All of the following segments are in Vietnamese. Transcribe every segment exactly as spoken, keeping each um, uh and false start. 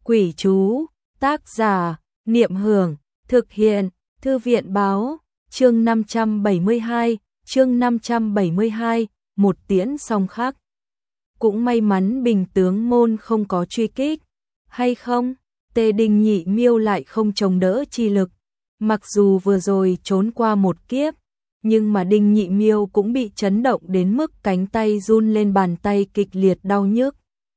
Quỷ chú, tác giả, Niệm Hưởng, thực hiện, Thư viện báo, chương năm trăm bảy mươi hai, chương năm trăm bảy mươi hai, một tiễn song khắc. Cũng may mắn Bình Tướng Môn không có truy kích, hay không, Tề Đình Nhị Miêu lại không chống đỡ chi lực. Mặc dù vừa rồi trốn qua một kiếp, nhưng mà Đinh Nhị Miêu cũng bị chấn động đến mức cánh tay run lên, bàn tay kịch liệt đau nhức.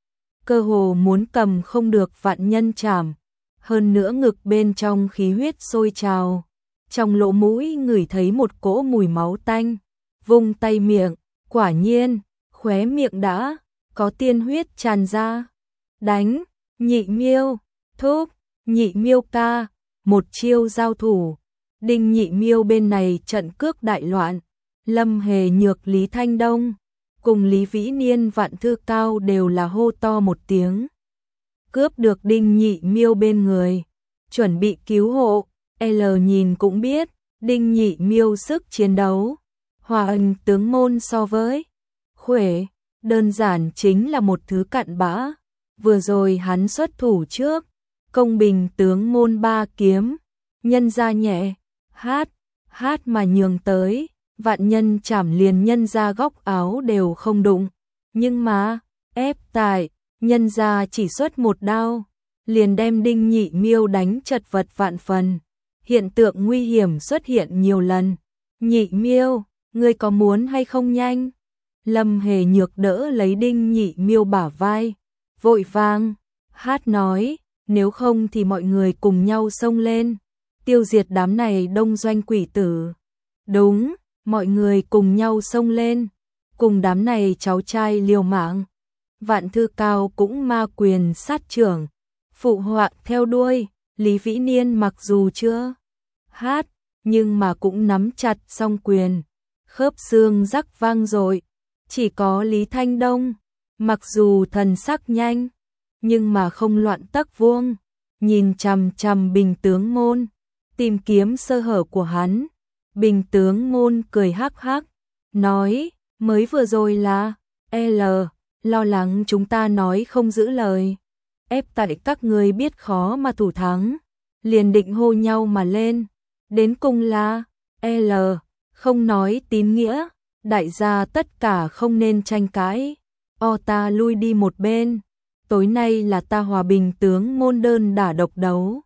Cơ hồ muốn cầm không được vạn nhân chảm, hơn nữa ngực bên trong khí huyết sôi trào. Trong lỗ mũi ngửi thấy một cỗ mùi máu tanh, vung tay miệng, quả nhiên, khóe miệng đã có tiên huyết tràn ra. Đánh, Nhị Miêu, thúc, Nhị Miêu ca, một chiêu giao thủ. Đinh Nhị Miêu bên này trận cước đại loạn, Lâm Hề Nhược, Lý Thanh Đông cùng Lý Vĩ Niên, Vạn Thư Cao đều là hô to một tiếng. Cướp được Đinh Nhị Miêu bên người, chuẩn bị cứu hộ. L nhìn cũng biết, Đinh Nhị Miêu sức chiến đấu, Hòa Ân Tướng Môn so với Khuể, đơn giản chính là một thứ cặn bã. Vừa rồi hắn xuất thủ trước, công Bình Tướng Môn ba kiếm, nhân ra nhẹ, hát, hát mà nhường tới, vạn nhân chảm liền nhân ra góc áo đều không đụng. Nhưng mà, ép tại, nhân ra chỉ xuất một đao, liền đem Đinh Nhị Miêu đánh chật vật vạn phần. Hiện tượng nguy hiểm xuất hiện nhiều lần. Nhị Miêu, ngươi có muốn hay không nhanh? Lâm Hề Nhược đỡ lấy Đinh Nhị Miêu bả vai, vội vàng, hát nói, nếu không thì mọi người cùng nhau xông lên, tiêu diệt đám này đông doanh quỷ tử. Đúng, mọi người cùng nhau xông lên, cùng đám này cháu trai liều mạng. Vạn Thư Cao cũng ma quyền sát trưởng, phụ họa theo đuôi. Lý Vĩ Niên mặc dù chưa hát, nhưng mà cũng nắm chặt song quyền, khớp xương rắc vang dội. Chỉ có Lý Thanh Đông, mặc dù thần sắc nhanh, nhưng mà không loạn tấc vuông, nhìn chằm chằm Bình Tướng Môn, tìm kiếm sơ hở của hắn. Bình Tướng Môn cười hắc hắc, nói, mới vừa rồi là L, lo lắng chúng ta nói không giữ lời, ép tại các người biết khó mà thủ thắng, liền định hô nhau mà lên, đến cùng là L, không nói tín nghĩa, đại gia tất cả không nên tranh cãi. O ta lui đi một bên, tối nay là ta Hòa Bình Tướng Môn đơn đả độc đấu.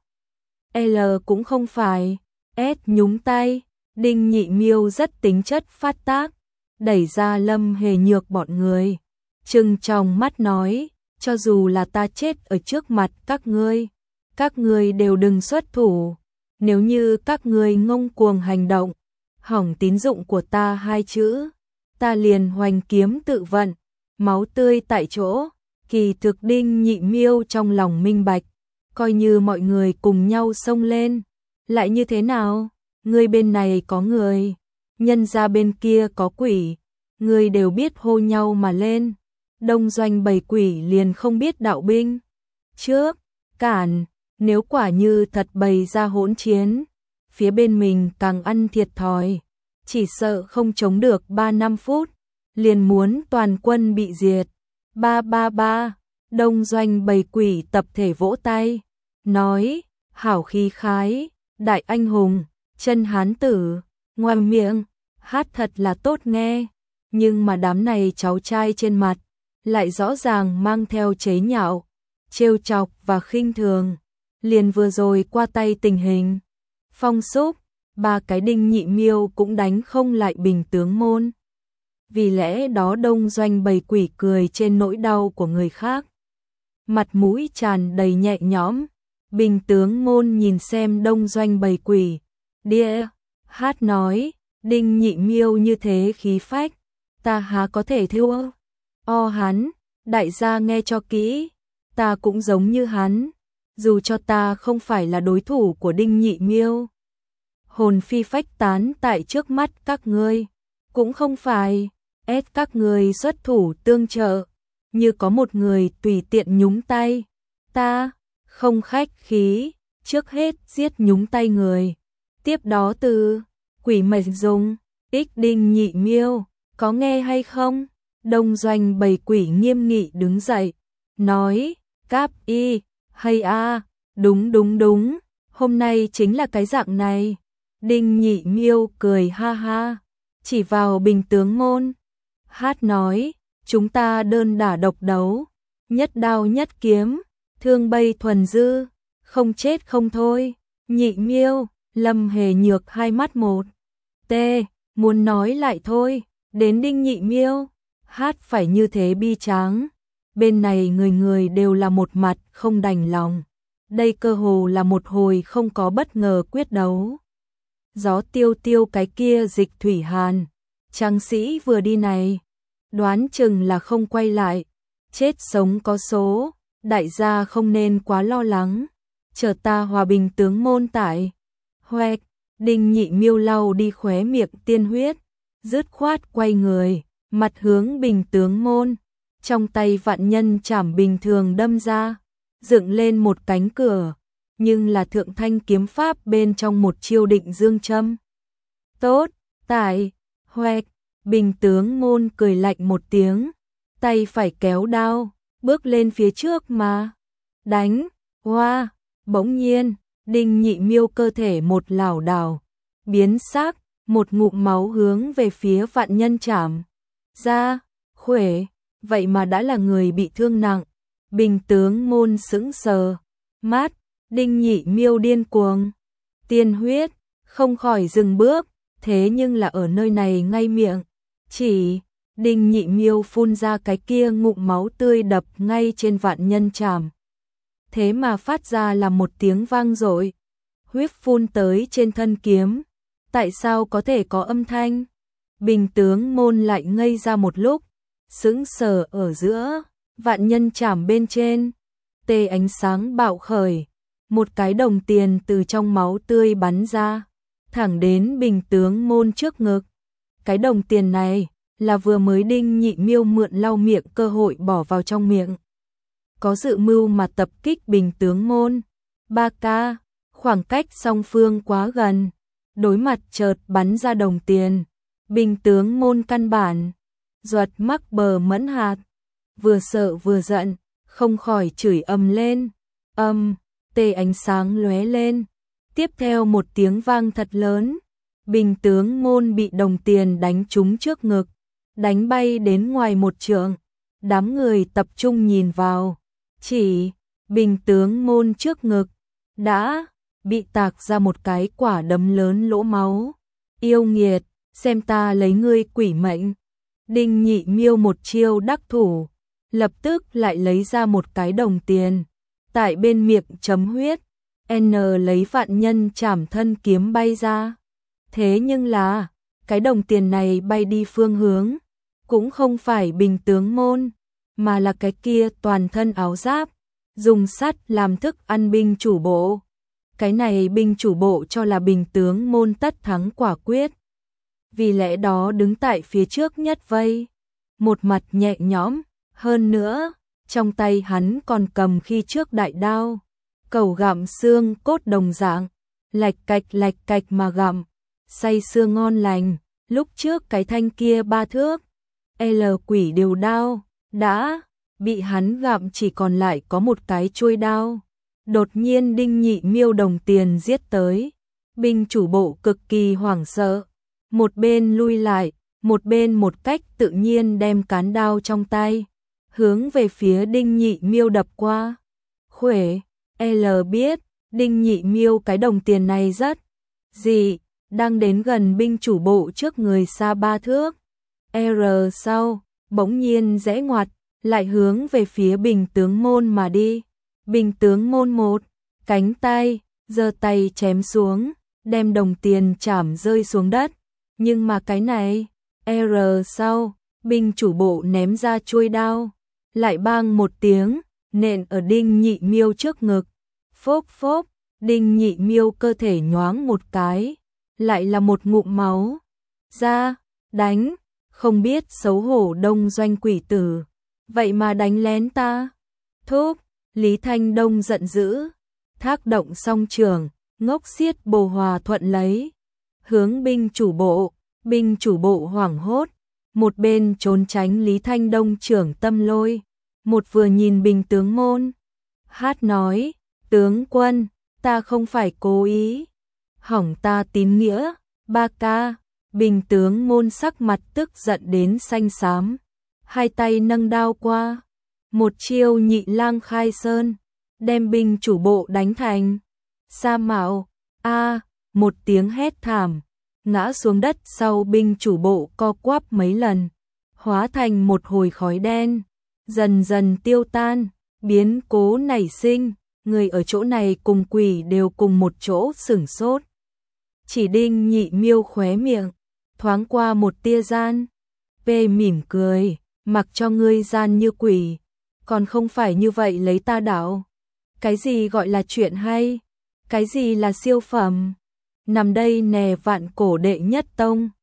L cũng không phải, S nhúng tay. Đinh Nhị Miêu rất tính chất phát tác, đẩy ra Lâm Hề Nhược bọn người, trừng trong mắt nói, cho dù là ta chết ở trước mặt các ngươi, các ngươi đều đừng xuất thủ. Nếu như các ngươi ngông cuồng hành động, hỏng tín dụng của ta hai chữ, ta liền hoành kiếm tự vận, máu tươi tại chỗ. Kỳ thực Đinh Nhị Miêu trong lòng minh bạch, coi như mọi người cùng nhau xông lên, lại như thế nào? Người bên này có người, nhân ra bên kia có quỷ, người đều biết hô nhau mà lên. Đông doanh bầy quỷ liền không biết đạo binh trước cản, nếu quả như thật bày ra hỗn chiến, phía bên mình càng ăn thiệt thòi, chỉ sợ không chống được ba năm phút, liền muốn toàn quân bị diệt. Ba ba ba, đông doanh bầy quỷ tập thể vỗ tay, nói, hảo khí khái, đại anh hùng, chân hán tử, ngoài miệng, hát thật là tốt nghe, nhưng mà đám này cháu trai trên mặt, lại rõ ràng mang theo chế nhạo, trêu chọc và khinh thường. Liền vừa rồi qua tay tình hình, Phong Súc, ba cái Đinh Nhị Miêu cũng đánh không lại Bình Tướng Môn. Vì lẽ đó đông doanh bầy quỷ cười trên nỗi đau của người khác, mặt mũi tràn đầy nhẹ nhõm. Bình Tướng Môn nhìn xem đông doanh bầy quỷ, đĩa, hát nói, Đinh Nhị Miêu như thế khí phách, ta há có thể thua. O hắn, đại gia nghe cho kỹ, ta cũng giống như hắn, dù cho ta không phải là đối thủ của Đinh Nhị Miêu, hồn phi phách tán tại trước mắt các ngươi, cũng không phải, ép các ngươi xuất thủ tương trợ, như có một người tùy tiện nhúng tay, ta không khách khí, trước hết giết nhúng tay người, tiếp đó từ quỷ mệnh dùng, ích Đinh Nhị Miêu, có nghe hay không? Đông doanh bầy quỷ nghiêm nghị đứng dậy, nói, Cáp Y, Hay a, đúng đúng đúng, hôm nay chính là cái dạng này. Đinh Nhị Miêu cười ha ha, chỉ vào Bình Tướng Môn. Hát nói, chúng ta đơn đả độc đấu, nhất đao nhất kiếm, thương bay thuần dư, không chết không thôi. Nhị Miêu, Lâm Hề Nhược hai mắt một. Tê, muốn nói lại thôi, đến Đinh Nhị Miêu, hát phải như thế bi tráng. Bên này người người đều là một mặt không đành lòng. Đây cơ hồ là một hồi không có bất ngờ quyết đấu. Gió tiêu tiêu cái kia Dịch Thủy Hàn, tráng sĩ vừa đi này, đoán chừng là không quay lại, chết sống có số, đại gia không nên quá lo lắng, chờ ta hòa Bình Tướng Môn tại. Hoẹt, Đinh Nhị Miêu lau đi khóe miệng tiên huyết, dứt khoát quay người, mặt hướng Bình Tướng Môn, trong tay vạn nhân chảm bình thường đâm ra, dựng lên một cánh cửa, nhưng là thượng thanh kiếm pháp bên trong một chiêu định dương châm. Tốt, tại, hoẹt, Bình Tướng Môn cười lạnh một tiếng, tay phải kéo đao, bước lên phía trước mà đánh. Hoa, bỗng nhiên, Đinh Nhị Miêu cơ thể một lảo đảo, biến sắc, một ngụm máu hướng về phía vạn nhân chảm ra. Khuể, vậy mà đã là người bị thương nặng. Bình Tướng Môn sững sờ, mát, Đinh Nhị Miêu điên cuồng, tiên huyết, không khỏi dừng bước, thế nhưng là ở nơi này ngay miệng, chỉ, Đinh Nhị Miêu phun ra cái kia ngụm máu tươi đập ngay trên vạn nhân chảm. Thế mà phát ra là một tiếng vang dội, huyết phun tới trên thân kiếm, tại sao có thể có âm thanh? Bình Tướng Môn lại ngây ra một lúc, sững sờ ở giữa, vạn nhân chảm bên trên, tê ánh sáng bạo khởi, một cái đồng tiền từ trong máu tươi bắn ra, thẳng đến Bình Tướng Môn trước ngực. Cái đồng tiền này là vừa mới Đinh Nhị Miêu mượn lau miệng cơ hội bỏ vào trong miệng. Có dự mưu mà tập kích Bình Tướng Môn. Ba ca, khoảng cách song phương quá gần, đối mặt chợt bắn ra đồng tiền. Bình Tướng Môn căn bản ruột mắc bờ mẫn hạt, vừa sợ vừa giận, không khỏi chửi ầm lên. Âm, tê ánh sáng lóe lên, tiếp theo một tiếng vang thật lớn, Bình Tướng Môn bị đồng tiền đánh trúng trước ngực, đánh bay đến ngoài một trượng. Đám người tập trung nhìn vào, chỉ Bình Tướng Môn trước ngực đã bị tạc ra một cái quả đấm lớn lỗ máu. Yêu nghiệt, xem ta lấy ngươi quỷ mệnh. Đinh Nhị Miêu một chiêu đắc thủ, lập tức lại lấy ra một cái đồng tiền, tại bên miệng chấm huyết, N lấy vạn nhân chảm thân kiếm bay ra. Thế nhưng là, cái đồng tiền này bay đi phương hướng, cũng không phải Bình Tướng Môn, mà là cái kia toàn thân áo giáp, dùng sắt làm thức ăn binh chủ bộ. Cái này binh chủ bộ cho là Bình Tướng Môn tất thắng quả quyết. Vì lẽ đó đứng tại phía trước nhất vây, một mặt nhẹ nhõm, hơn nữa, trong tay hắn còn cầm khi trước đại đao, cẩu gặm xương cốt đồng dạng, lạch cạch lạch cạch mà gặm, say sưa ngon lành. Lúc trước cái thanh kia ba thước, L quỷ điều đao, đã bị hắn gặm chỉ còn lại có một cái chuôi đao. Đột nhiên Đinh Nhị Miêu đồng tiền giết tới, binh chủ bộ cực kỳ hoảng sợ, một bên lui lại, một bên một cách tự nhiên đem cán đao trong tay, hướng về phía Đinh Nhị Miêu đập qua. Khuể, L biết, Đinh Nhị Miêu cái đồng tiền này rất dị, đang đến gần binh chủ bộ trước người xa ba thước. R sau, bỗng nhiên rẽ ngoặt, lại hướng về phía Bình Tướng Môn mà đi. Bình Tướng Môn một, cánh tay, giơ tay chém xuống, đem đồng tiền chảm rơi xuống đất. Nhưng mà cái này, R sau, binh chủ bộ ném ra chuôi đao, lại bang một tiếng, nện ở Đinh Nhị Miêu trước ngực. Phốc phốc, Đinh Nhị Miêu cơ thể nhoáng một cái, lại là một ngụm máu ra, đánh, không biết xấu hổ Đông Doanh quỷ tử, vậy mà đánh lén ta. Thúc, Lý Thanh Đông giận dữ, thác động song trường, ngốc xiết bồ hòa thuận lấy, hướng binh chủ bộ, binh chủ bộ hoảng hốt, một bên trốn tránh Lý Thanh Đông trưởng tâm lôi, một vừa nhìn Bình Tướng Môn, Hát nói, tướng quân, ta không phải cố ý. Hỏng ta tín nghĩa, ba ca. Bình tướng Môn sắc mặt tức giận đến xanh xám, hai tay nâng đao qua, một chiêu Nhị Lang khai sơn, đem binh chủ bộ đánh thành sa mạo. A, một tiếng hét thảm, ngã xuống đất, sau binh chủ bộ co quắp mấy lần, hóa thành một hồi khói đen, dần dần tiêu tan. Biến cố nảy sinh, người ở chỗ này cùng quỷ đều cùng một chỗ sửng sốt. Chỉ Đinh Nhị Miêu khóe miệng thoáng qua một tia gian, P mỉm cười, mặc cho ngươi gian như quỷ, còn không phải như vậy lấy ta đảo. Cái gì gọi là chuyện hay, cái gì là siêu phẩm, nằm đây nè vạn cổ đệ nhất tông.